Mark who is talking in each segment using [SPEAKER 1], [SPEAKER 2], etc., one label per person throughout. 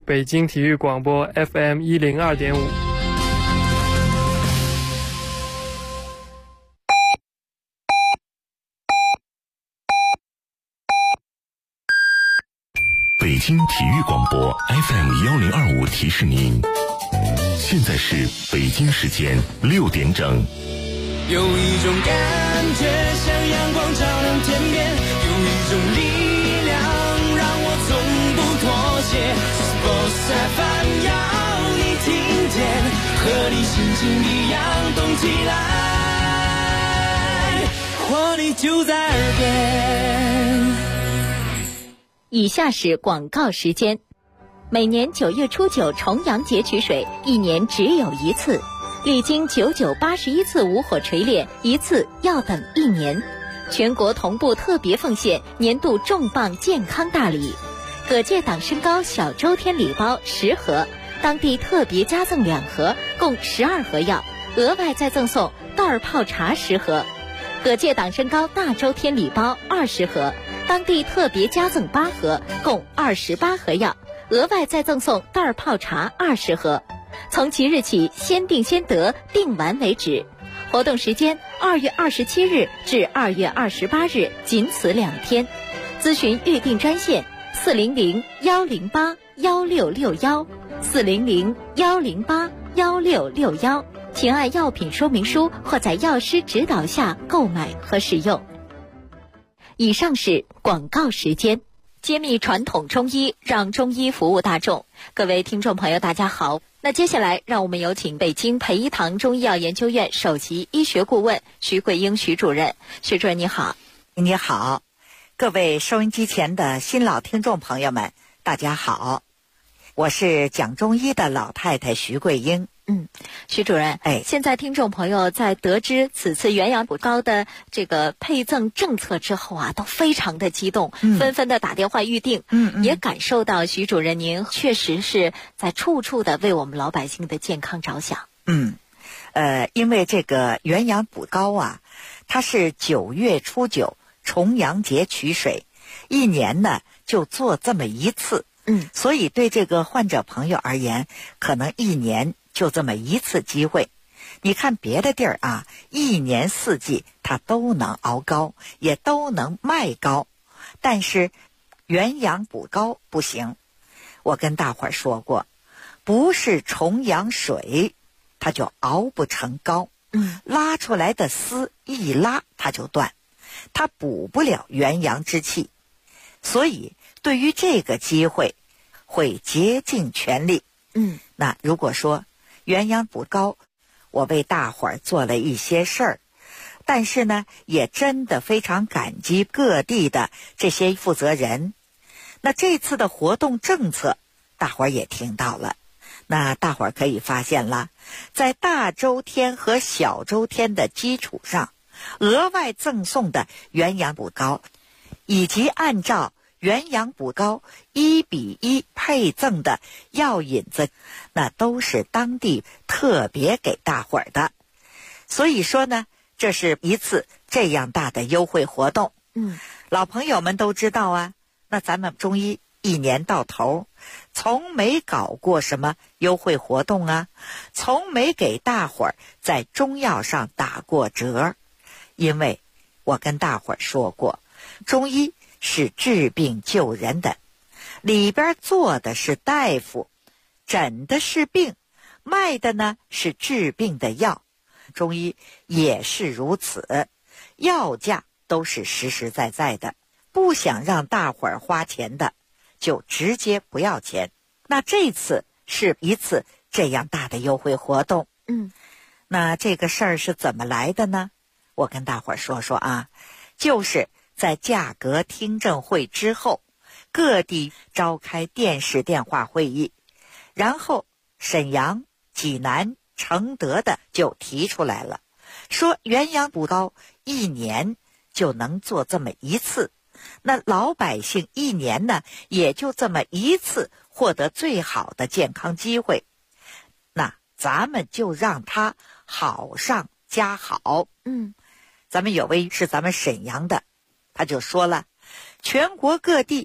[SPEAKER 1] 北京体育广播 FM102.5。
[SPEAKER 2] 北京体育广播 FM1025提示您，现在是北京时间6点整。
[SPEAKER 3] 有一种感觉像阳光照亮天边，有一种力量让我从不妥协。Boss FM 要你听见，和你心情一样动起来，活力就在耳边。
[SPEAKER 4] 以下是广告时间。每年9月初9重阳节取水，一年只有一次，历经9981次无火锤炼，一次要等1年。全国同步特别奉献年度重磅健康大礼：葛芥党参膏小周天礼包10盒，当地特别加赠2盒，共12盒药，额外再赠送袋泡茶10盒；葛芥党参膏大周天礼包20盒，当地特别加赠8盒，共28盒药，额外再赠送袋泡茶20盒。从即日起，先订先得，订完为止。活动时间2月27日至2月28日，仅此2天。咨询预订专线400-108-1661，400-108-1661，请按药品说明书或在药师指导下购买和使用。以上是广告时间。揭秘传统中医，让中医服务大众。各位听众朋友大家好，那接下来让我们有请北京培一堂中医药研究院首席医学顾问徐桂英徐主任。徐主任你好。
[SPEAKER 5] 你好，各位收音机前的新老听众朋友们大家好，我是讲中医的老太太徐桂英。
[SPEAKER 4] 徐主任，现在听众朋友在得知此次元阳补膏的这个配赠政策之后啊，都非常的激动，纷纷的打电话预定，也感受到徐主任您确实是在处处的为我们老百姓的健康着想。
[SPEAKER 5] 因为这个元阳补膏啊，它是9月初9重阳节取水，一年呢就做这么一次，所以对这个患者朋友而言，可能一年就这么一次机会。你看别的地儿啊，一年4季它都能熬膏，也都能卖膏，但是元阳补膏不行。我跟大伙儿说过，不是重阳水它就熬不成膏，拉出来的丝一拉它就断，它补不了元阳之气，所以对于这个机会会竭尽全力。那如果说元阳补膏，我为大伙儿做了一些事儿，但是呢，也真的非常感激各地的这些负责人。那这次的活动政策，大伙儿也听到了。那大伙儿可以发现了，在大周天和小周天的基础上，额外赠送的元阳补膏，以及按照元阳补膏1:1配赠的药引子，那都是当地特别给大伙儿的。所以说呢，这是一次这样大的优惠活动。老朋友们都知道啊，那咱们中医一年到头从没搞过什么优惠活动啊，从没给大伙儿在中药上打过折。因为我跟大伙儿说过，中医是治病救人的，里边做的是大夫，诊的是病，卖的呢是治病的药。中医也是如此，药价都是实实在在的，不想让大伙儿花钱的就直接不要钱。那这次是一次这样大的优惠活动。那这个事儿是怎么来的呢？我跟大伙儿说说啊，就是在价格听证会之后，各地召开电视电话会议，然后沈阳、济南、承德的就提出来了，说元阳补膏一年就能做这么一次，那老百姓一年呢也就这么一次获得最好的健康机会，那咱们就让它好上加好。咱们有位是咱们沈阳的，他就说了，全国各地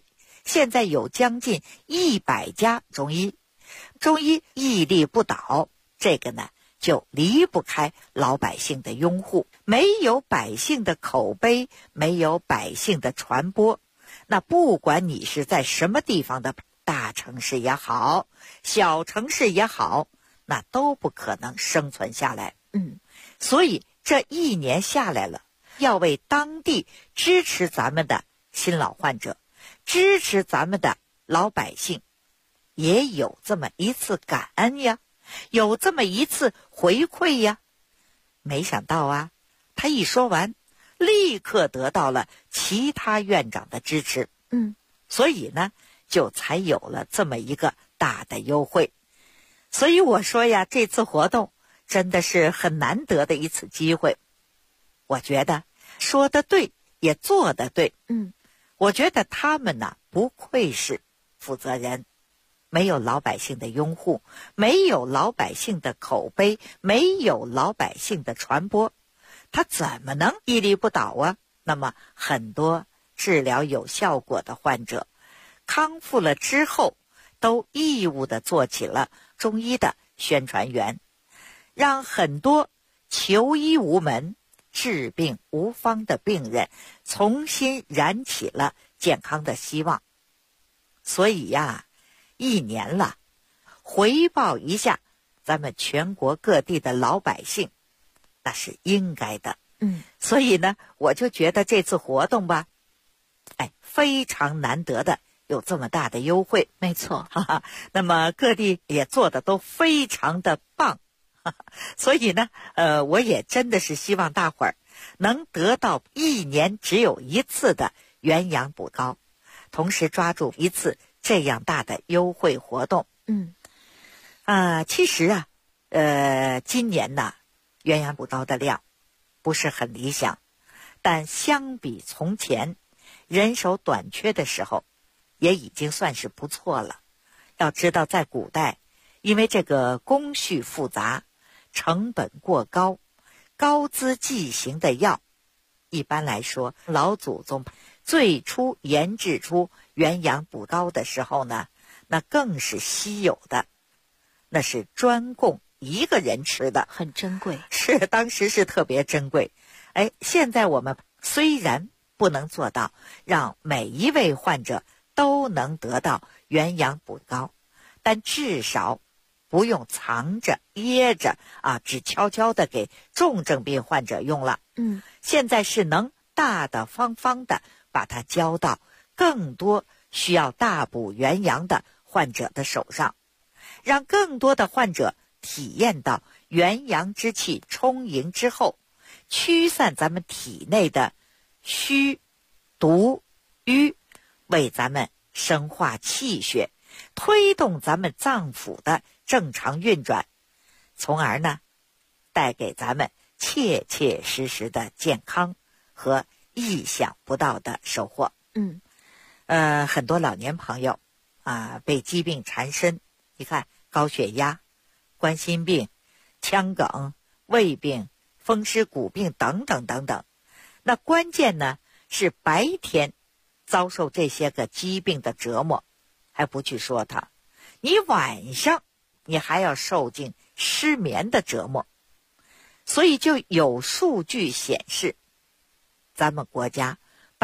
[SPEAKER 5] 现在有将近100家中医，中医屹立不倒，这个呢就离不开老百姓的拥护。没有百姓的口碑，没有百姓的传播，那不管你是在什么地方的大城市也好，小城市也好，那都不可能生存下来。所以这1年下来了，要为当地支持咱们的新老患者，支持咱们的老百姓，也有这么一次感恩呀，有这么一次回馈呀。没想到啊，他一说完，立刻得到了其他院长的支持。所以呢，就才有了这么一个大的优惠。所以我说呀，这次活动真的是很难得的一次机会。我觉得说得对，也做得对。我觉得他们呢，不愧是负责人。没有老百姓的拥护，没有老百姓的口碑，没有老百姓的传播，他怎么能屹立不倒啊？那么很多治疗有效果的患者康复了之后，都义务地做起了中医的宣传员，让很多求医无门、治病无方的病人重新燃起了健康的希望。所以呀，1年了，回报一下咱们全国各地的老百姓，那是应该的。所以呢，我就觉得这次活动吧，非常难得的有这么大的优惠。
[SPEAKER 4] 没错，
[SPEAKER 5] 那么各地也做的都非常的棒，所以呢，我也真的是希望大伙儿能得到1年只有一次的元阳补膏，同时抓住一次这样大的优惠活动。其实啊，今年呢，元阳补膏的量不是很理想，但相比从前人手短缺的时候，也已经算是不错了。要知道，在古代，因为这个工序复杂，成本过高，高资剂型的药，一般来说，老祖宗最初研制出元阳补膏的时候呢，那更是稀有的，那是专供一个人吃的，
[SPEAKER 4] 很珍贵。
[SPEAKER 5] 是，当时是特别珍贵。现在我们虽然不能做到让每一位患者都能得到元阳补膏，但至少不用藏着掖着啊，只悄悄的给重症病患者用了。现在是能大大方方的把它交到更多需要大补元阳的患者的手上，让更多的患者体验到元阳之气充盈之后，驱散咱们体内的虚、毒、瘀，为咱们生化气血，推动咱们脏腑的正常运转，从而呢，带给咱们切切实实的健康和意想不到的收获。很多老年朋友被疾病缠身，你看高血压、冠心病、腔梗、胃病、风湿骨病等等等等。那关键呢是白天遭受这些个疾病的折磨，还不去说它，你晚上你还要受尽失眠的折磨。所以就有数据显示，咱们国家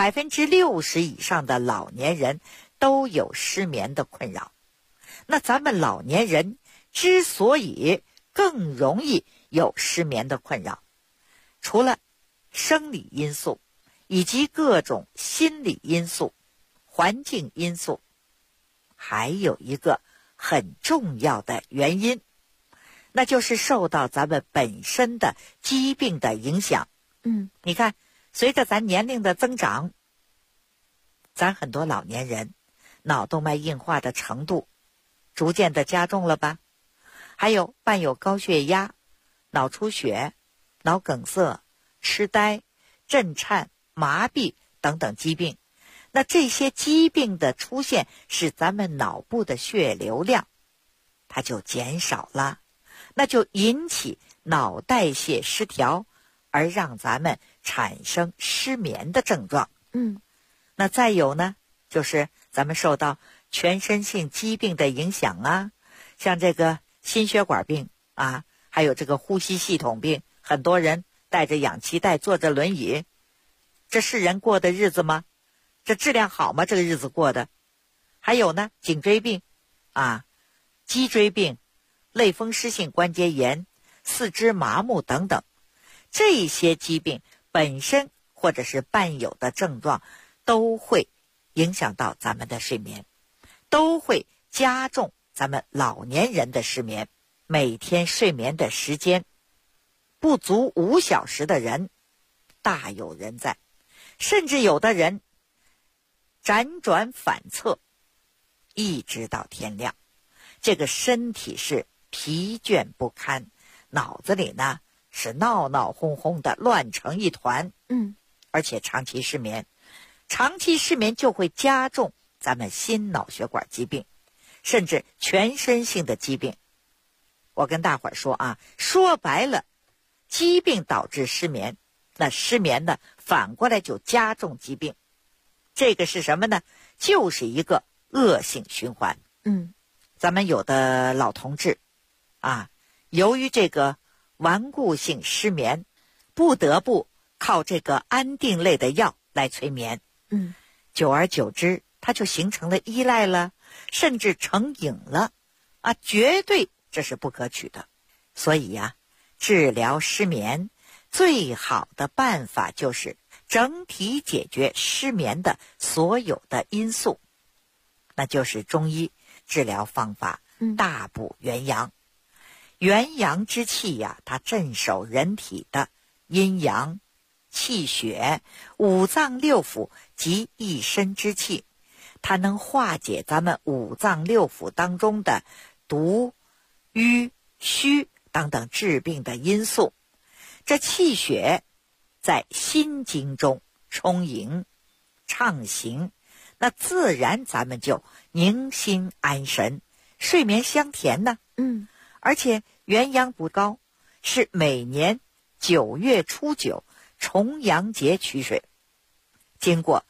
[SPEAKER 5] 60%以上的老年人都有失眠的困扰。那咱们老年人之所以更容易有失眠的困扰，除了生理因素以及各种心理因素、环境因素，还有一个很重要的原因，那就是受到咱们本身的疾病的影响。你看，随着咱年龄的增长，咱很多老年人脑动脉硬化的程度逐渐的加重了吧，还有伴有高血压、脑出血、脑梗塞、痴呆、震颤、麻痹等等疾病。那这些疾病的出现，使咱们脑部的血流量它就减少了，那就引起脑代谢失调，而让咱们产生失眠的症状。那再有呢，就是咱们受到全身性疾病的影响啊，像这个心血管病啊，还有这个呼吸系统病，很多人带着氧气袋坐着轮椅，这是人过的日子吗？这质量好吗？这个日子过的。还有呢，颈椎病啊，脊椎病、类风湿性关节炎、四肢麻木等等，这些疾病本身或者是伴有的症状都会影响到咱们的睡眠，都会加重咱们老年人的失眠。每天睡眠的时间不足5小时的人大有人在，甚至有的人辗转反侧一直到天亮，这个身体是疲倦不堪，脑子里呢是闹闹哄哄的，乱成一团。而且长期失眠就会加重咱们心脑血管疾病，甚至全身性的疾病。我跟大伙儿说啊，说白了，疾病导致失眠，那失眠呢反过来就加重疾病，这个是什么呢？就是一个恶性循环。咱们有的老同志啊，由于这个顽固性失眠，不得不靠这个安定类的药来催眠。久而久之，他就形成了依赖了，甚至成瘾了啊，绝对这是不可取的。所以呀，治疗失眠最好的办法就是整体解决失眠的所有的因素，那就是中医治疗方法大补元阳。元阳之气呀，它镇守人体的阴阳、气血、五脏六腑及一身之气，它能化解咱们五脏六腑当中的毒、瘀、虚等等治病的因素。这气血在心经中充盈畅行，那自然咱们就宁心安神，睡眠香甜呢。而且元阳补膏是每年9月初9重阳节取水，经过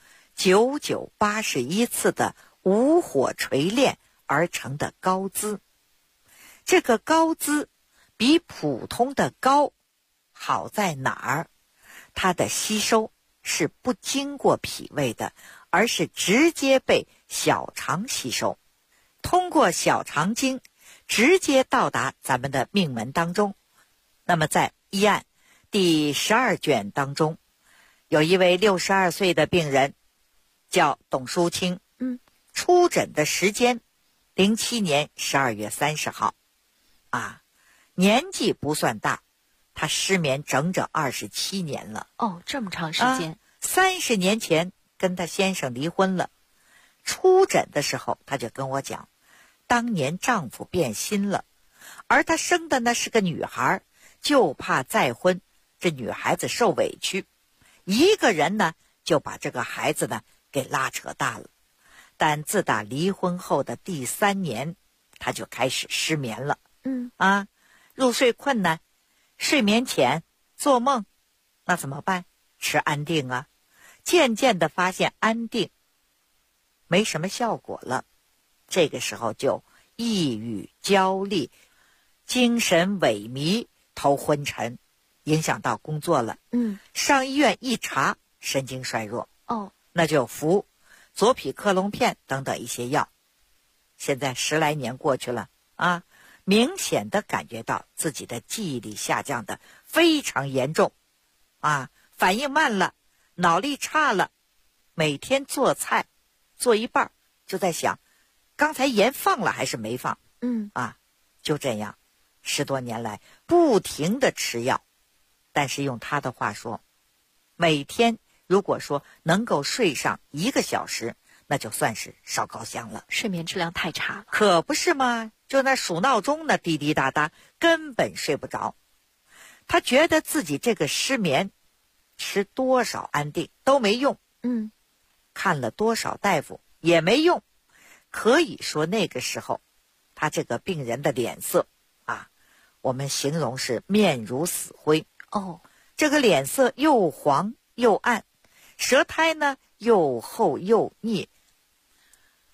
[SPEAKER 5] 9981次的无火锤炼而成的膏滋。这个膏滋比普通的膏好在哪儿？它的吸收是不经过脾胃的，而是直接被小肠吸收，通过小肠经直接到达咱们的命门当中。那么在医案第12卷当中，有一位62岁的病人叫董淑清，出诊的时间07年12月30号啊，年纪不算大，他失眠整整27年了。
[SPEAKER 4] 这么长时间。
[SPEAKER 5] 30年前跟他先生离婚了，出诊的时候他就跟我讲，当年丈夫变心了，而他生的呢是个女孩，就怕再婚这女孩子受委屈，一个人呢就把这个孩子呢给拉扯大了。但自打离婚后的第3年，他就开始失眠了。入睡困难，睡眠浅，做梦，那怎么办？吃安定啊。渐渐的发现安定没什么效果了，这个时候就抑郁、焦虑、精神萎靡、头昏沉，影响到工作了。上医院一查，神经衰弱。那就服左匹克隆片等等一些药。现在10来年过去了啊，明显的感觉到自己的记忆力下降的非常严重啊，反应慢了，脑力差了，每天做菜做一半就在想，刚才盐放了还是没放。就这样10多年来不停的吃药。但是用他的话说，每天如果说能够睡上1个小时，那就算是烧高香了。
[SPEAKER 4] 睡眠质量太差了。
[SPEAKER 5] 可不是吗？就那数闹钟呢，滴滴答答，根本睡不着。他觉得自己这个失眠，吃多少安定都没用。看了多少大夫也没用。可以说那个时候，他这个病人的脸色啊，我们形容是面如死灰。这个脸色又黄又暗，舌苔呢又厚又腻，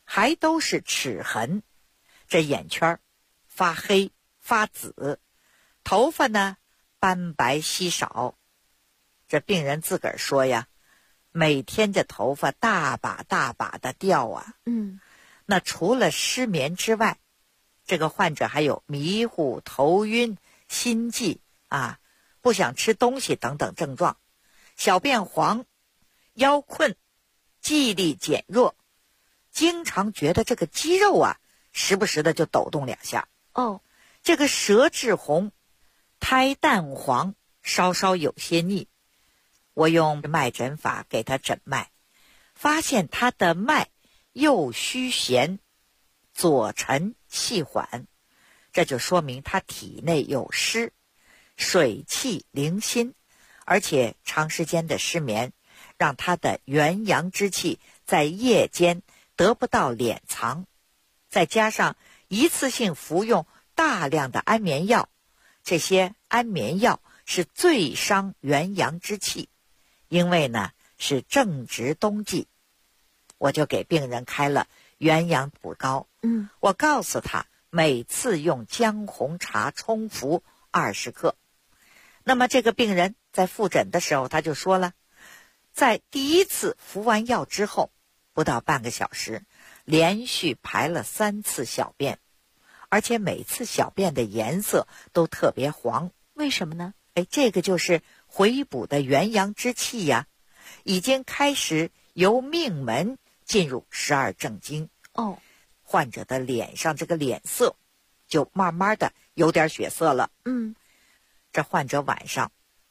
[SPEAKER 5] 还都是齿痕，这眼圈发黑发紫，头发呢斑白稀少。这病人自个儿说呀，每天这头发大把大把的掉啊。那除了失眠之外，这个患者还有迷糊、头晕、心悸啊，不想吃东西等等症状，小便黄，腰困，记忆力减弱，经常觉得这个肌肉啊时不时的就抖动2下。这个舌质红，苔淡黄，稍稍有些腻。我用脉诊法给他诊脉，发现他的脉右虚弦，左沉气缓，这就说明他体内有湿，水气凌心，而且长时间的失眠让他的元阳之气在夜间得不到敛藏，再加上一次性服用大量的安眠药，这些安眠药是最伤元阳之气，因为呢是正值冬季，我就给病人开了元阳补膏。我告诉他每次用姜红茶冲服20克。那么这个病人在复诊的时候他就说了，在第一次服完药之后不到半个小时，连续排了3次小便，而且每次小便的颜色都特别黄。
[SPEAKER 4] 为什么呢？
[SPEAKER 5] 这个就是回补的元阳之气呀，已经开始由命门进入12正经。患者的脸上这个脸色就慢慢的有点血色了。这患者晚上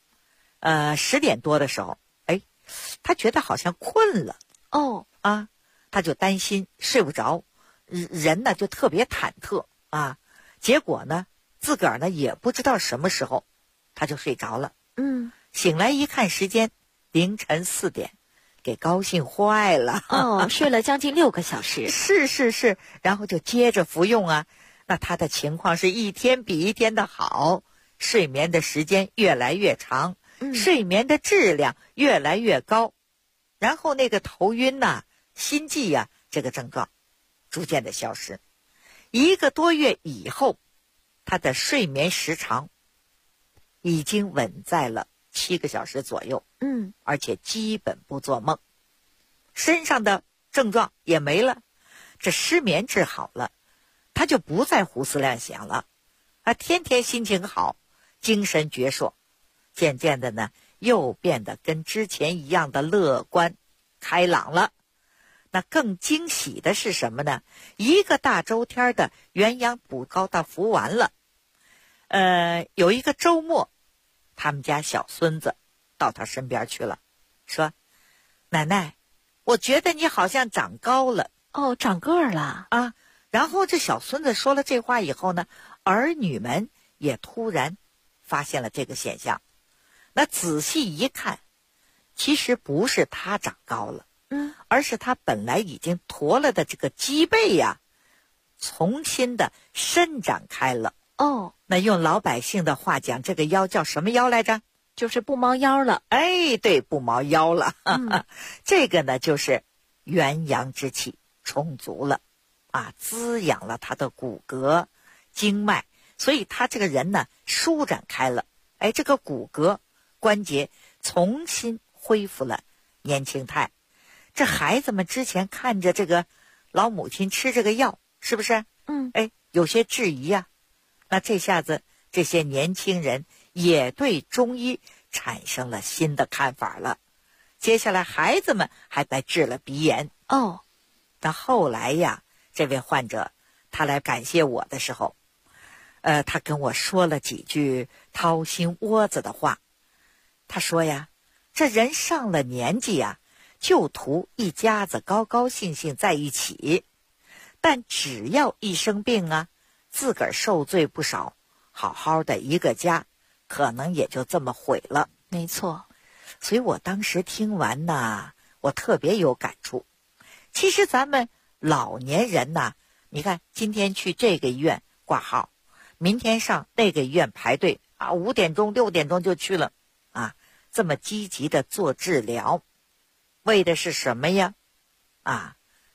[SPEAKER 5] 10点多的时候，他觉得好像困了。他就担心睡不着，人呢就特别忐忑啊。结果呢自个儿呢也不知道什么时候他就睡着了。醒来一看时间凌晨4点，给高兴坏了。
[SPEAKER 4] 睡了将近6个小时。
[SPEAKER 5] 是，然后就接着服用啊。那他的情况是一天比一天的好，睡眠的时间越来越长，睡眠的质量越来越高，然后那个头晕呐、心悸呀，这个症状逐渐的消失。1个多月以后，他的睡眠时长已经稳在了7个小时左右。而且基本不做梦，身上的症状也没了，这失眠治好了，他就不再胡思乱想了，天天心情好，精神矍铄，渐渐的呢又变得跟之前一样的乐观开朗了。那更惊喜的是什么呢？1个大周天的元阳补膏他服完了，有一个周末，他们家小孙子到他身边去了，说：“奶奶，我觉得你好像长高了。”
[SPEAKER 4] 长个儿了
[SPEAKER 5] 啊！然后这小孙子说了这话以后呢，儿女们也突然发现了这个现象。那仔细一看，其实不是他长高了，而是他本来已经驼了的这个脊背呀，重新的伸展开了。那用老百姓的话讲，这个腰叫什么腰来着？
[SPEAKER 4] 就是不猫腰了。
[SPEAKER 5] 对，不猫腰了。这个呢就是元阳之气充足了滋养了他的骨骼经脉，所以他这个人呢舒展开了。这个骨骼关节重新恢复了年轻态。这孩子们之前看着这个老母亲吃这个药，是不是有些质疑啊。那这下子这些年轻人也对中医产生了新的看法了。接下来孩子们还被治了鼻炎。那后来呀，这位患者他来感谢我的时候，他跟我说了几句掏心窝子的话。他说呀，这人上了年纪呀，就图一家子高高兴兴在一起，但只要一生病啊，自个儿受罪不少，好好的一个家可能也就这么毁了。
[SPEAKER 4] 没错。
[SPEAKER 5] 所以我当时听完呢，我特别有感触。其实咱们老年人呢，你看今天去这个医院挂号，明天上那个医院排队5点钟6点钟就去了这么积极的做治疗，为的是什么呀？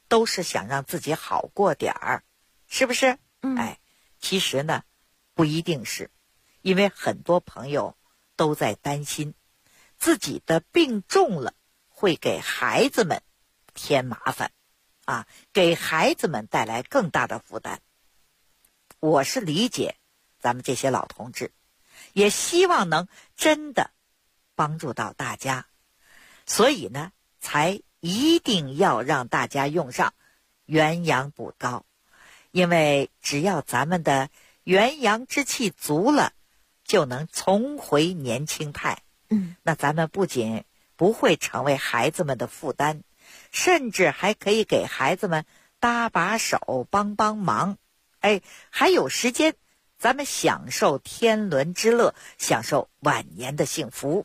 [SPEAKER 5] 都是想让自己好过点儿，是不是？其实呢，不一定是，因为很多朋友都在担心自己的病重了会给孩子们添麻烦啊，给孩子们带来更大的负担。我是理解咱们这些老同志，也希望能真的帮助到大家，所以呢，才一定要让大家用上元阳补膏，因为只要咱们的元阳之气足了，就能重回年轻态。那咱们不仅不会成为孩子们的负担，甚至还可以给孩子们搭把手，帮帮忙。还有时间，咱们享受天伦之乐，享受晚年的幸福。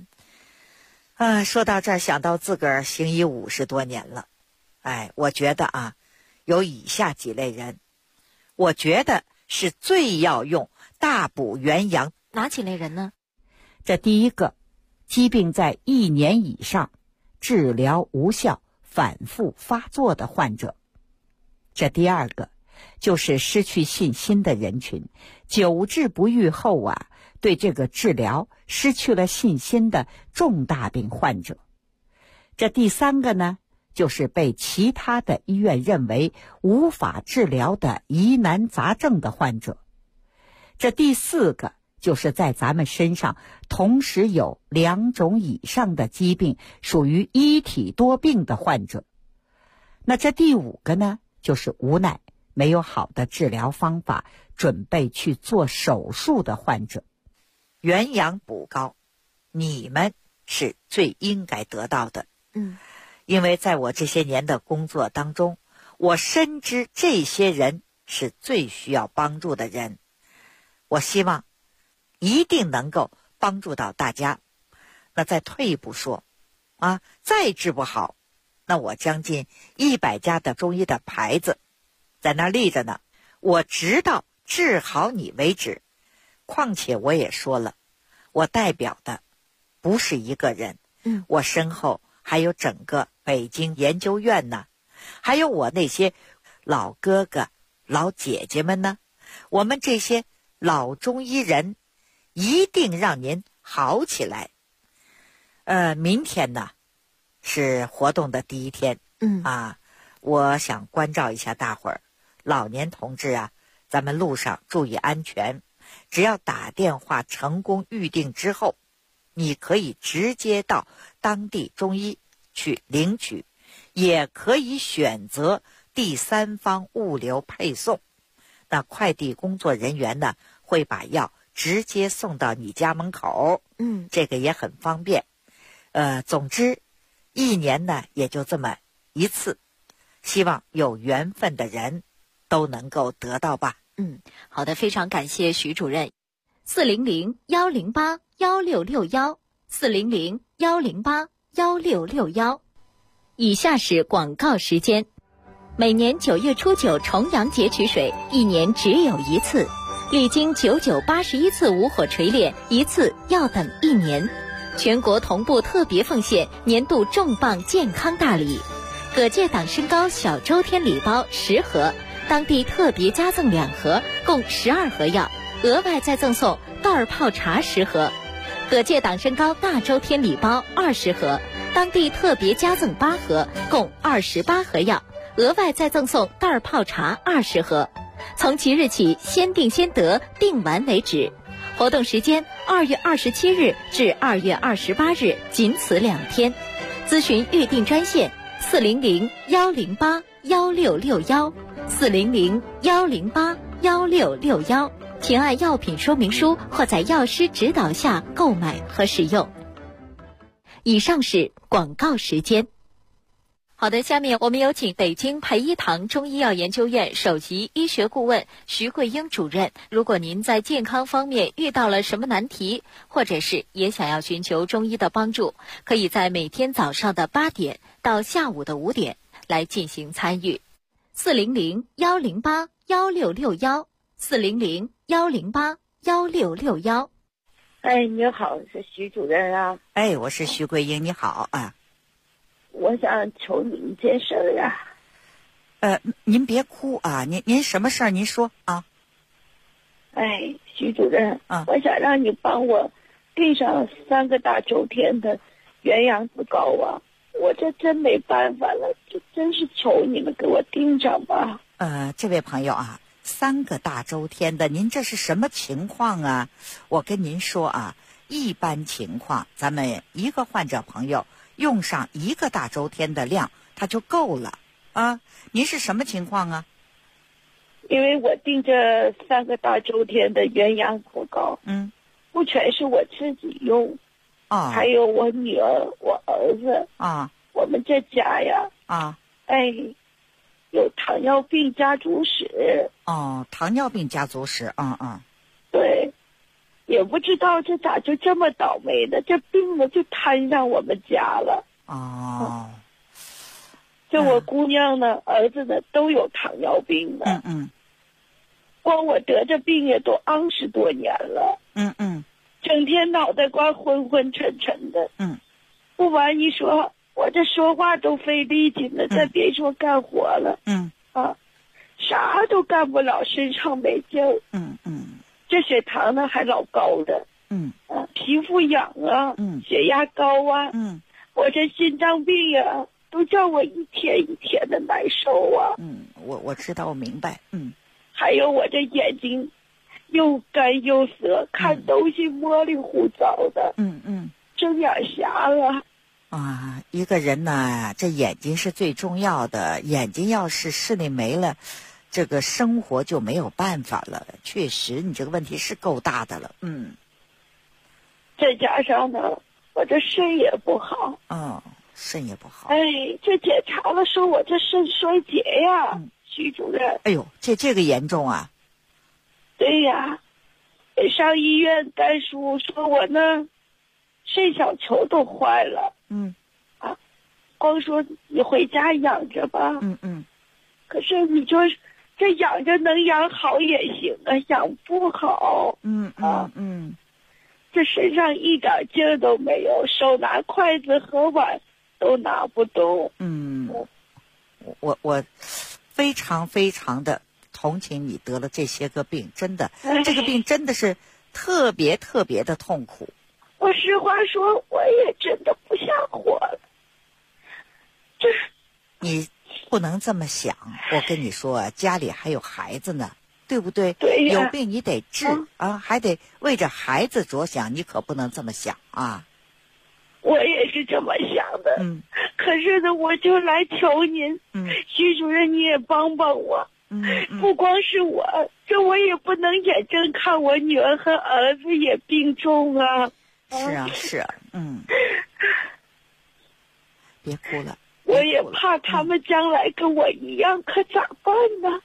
[SPEAKER 5] 说到这儿，想到自个儿行医50多年了，我觉得啊，有以下几类人，我觉得是最要用大补元阳。
[SPEAKER 4] 哪几类人呢？
[SPEAKER 6] 这第一个，疾病在1年以上，治疗无效，反复发作的患者。这第二个，就是失去信心的人群，久治不愈后啊，对这个治疗失去了信心的重大病患者。这第三个呢，就是被其他的医院认为无法治疗的疑难杂症的患者。这第四个，就是在咱们身上同时有2种以上的疾病，属于一体多病的患者。那这第五个呢，就是无奈没有好的治疗方法，准备去做手术的患者。
[SPEAKER 5] 元阳补膏，你们是最应该得到的。因为在我这些年的工作当中，我深知这些人是最需要帮助的人。我希望一定能够帮助到大家。那再退一步说再治不好，那我将近100家的中医的牌子在那立着呢，我直到治好你为止。况且我也说了，我代表的不是一个人，我身后还有整个北京研究院呢，还有我那些老哥哥老姐姐们呢，我们这些老中医人一定让您好起来。明天呢是活动的第一天，我想关照一下大伙儿，老年同志啊，咱们路上注意安全。只要打电话成功预定之后，你可以直接到当地中医去领取，也可以选择第三方物流配送。那快递工作人员呢，会把药直接送到你家门口，这个也很方便。总之1年呢也就这么一次，希望有缘分的人都能够得到吧。
[SPEAKER 4] 好的，非常感谢徐主任。400-108-1661，400-108-1661。以下是广告时间。每年9月初9重阳节取水，1年只有一次，历经9981次无火锤炼，一次要等1年。全国同步特别奉献年度重磅健康大礼：葛芥党参膏小周天礼包10盒，当地特别加赠2盒，共12盒药，额外再赠送袋儿泡茶10盒；葛芥党参膏大周天礼包20盒，当地特别加赠8盒，共28盒药，额外再赠送袋儿泡茶20盒。从即日起，先订先得，订完为止。活动时间2月27日至2月28日，仅此2天。咨询预订专线400-108-1661，400-108-1661，请按药品说明书或在药师指导下购买和使用。以上是广告时间。好的，下面我们有请北京培一堂中医药研究院首席医学顾问徐桂英主任。如果您在健康方面遇到了什么难题，或者是也想要寻求中医的帮助，可以在每天早上的8点到下午的5点来进行参与。400-108-1661，400-108-1661。
[SPEAKER 7] 你好，是徐主任啊。
[SPEAKER 5] 我是徐桂英，你好啊。
[SPEAKER 7] 我想求你一件事儿啊。
[SPEAKER 5] 您别哭啊，您什么事儿？您说啊。
[SPEAKER 7] 哎，徐主任，我想让你帮我订上3个大周天的元阳子膏啊，我这真没办法了，这真是求你们给我订上吧。
[SPEAKER 5] 这位朋友啊，3个大周天的，您这是什么情况啊？我跟您说啊，一般情况，咱们一个患者朋友用上1个大周天的量，它就够了啊。您是什么情况啊？
[SPEAKER 7] 因为我订这3个大周天的元阳子膏，不全是我自己用，还有我女儿、我儿子啊，我们这家呀有糖尿病家族史。
[SPEAKER 5] 糖尿病家族史，
[SPEAKER 7] 对，也不知道这咋就这么倒霉的，这病呢就摊上我们家了。这我姑娘呢、儿子呢都有糖尿病的。光我得这病也都20多年了。整天脑袋瓜昏昏沉沉的。不瞒你说，我这说话都费力气呢，再别说干活了。啥都干不了，身上没劲儿。这血糖呢还老高的。皮肤痒啊，血压高啊。我这心脏病呀，都叫我一天一天的难受啊。
[SPEAKER 5] 我知道，我明白。
[SPEAKER 7] 还有我这眼睛又干又涩，看东西模里糊糟的。睁眼瞎了。
[SPEAKER 5] 一个人呢，这眼睛是最重要的，眼睛要是视力没了，这个生活就没有办法了。确实，你这个问题是够大的了。
[SPEAKER 7] 再加上呢，我这肾也不好。
[SPEAKER 5] 肾也不好。
[SPEAKER 7] 这检查了，说我这肾衰竭呀。徐主任。
[SPEAKER 5] 哎呦，这个严重啊。
[SPEAKER 7] 对呀，上医院干叔说我呢肾小球都坏了。光说你回家养着吧。可是你说这养着能养好也行啊，养不好。这身上一点劲儿都没有，手拿筷子和碗都拿不动。
[SPEAKER 5] 我非常非常的同情你得了这些个病，真的，这个病真的是特别特别的痛苦。
[SPEAKER 7] 我实话说，我也真的不想活了。
[SPEAKER 5] 你不能这么想，我跟你说，家里还有孩子呢，对不对？
[SPEAKER 7] 对呀。
[SPEAKER 5] 有病你得治还得为着孩子着想，你可不能这么想啊。
[SPEAKER 7] 我也是这么想的。可是呢，我就来求您，徐主任你也帮帮我。不光是我，这我也不能眼睁看我女儿和儿子也病重啊。
[SPEAKER 5] 是啊。别哭了。
[SPEAKER 7] 我也怕他们将来跟我一样，可咋办呢？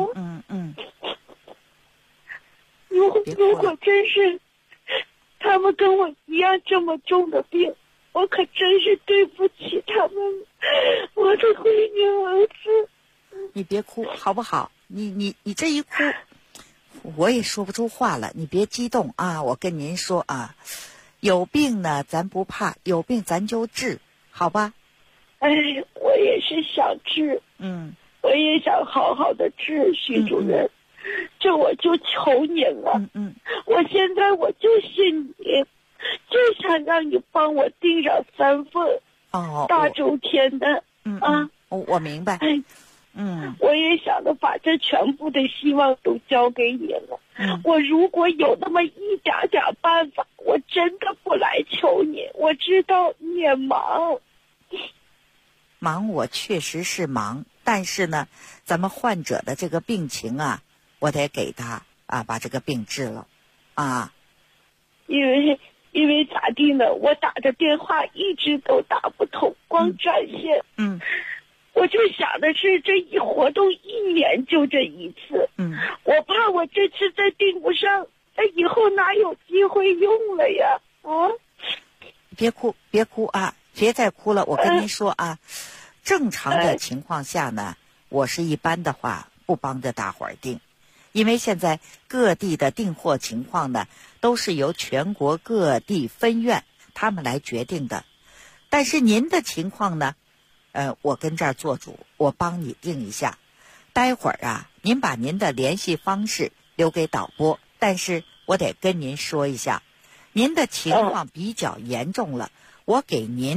[SPEAKER 7] 如果真是他们跟我一样这么重的病，我可真是对不起他们，我的闺女儿子。
[SPEAKER 5] 你别哭好不好？你这一哭，我也说不出话了。你别激动啊！我跟您说啊，有病呢咱不怕，有病咱就治，好吧？
[SPEAKER 7] 我也是想治。我也想好好的治，徐主任。这我就求您了。我现在我就信你，就想让你帮我订上3份大周天的。
[SPEAKER 5] 我明白。
[SPEAKER 7] 我也想着把这全部的希望都交给你了。我如果有那么一点点办法，我真的不来求你。我知道你也忙。
[SPEAKER 5] 我确实是忙，但是呢，咱们患者的这个病情啊，我得给他把这个病治了
[SPEAKER 7] 因为咋地呢，我打着电话一直都打不通，光占线。我就想的是，这一活动1年就这一次。我怕我这次再订不上，那以后哪有机会用了呀？
[SPEAKER 5] 别哭啊！别再哭了，我跟您说正常的情况下呢，我是一般的话不帮着大伙儿订，因为现在各地的订货情况呢，都是由全国各地分院他们来决定的。但是您的情况呢，我跟这儿做主，我帮你订一下。 待会儿啊，您把您的联系方式留给导播，但是我得跟您说一下，您的情况比较严重了，我给您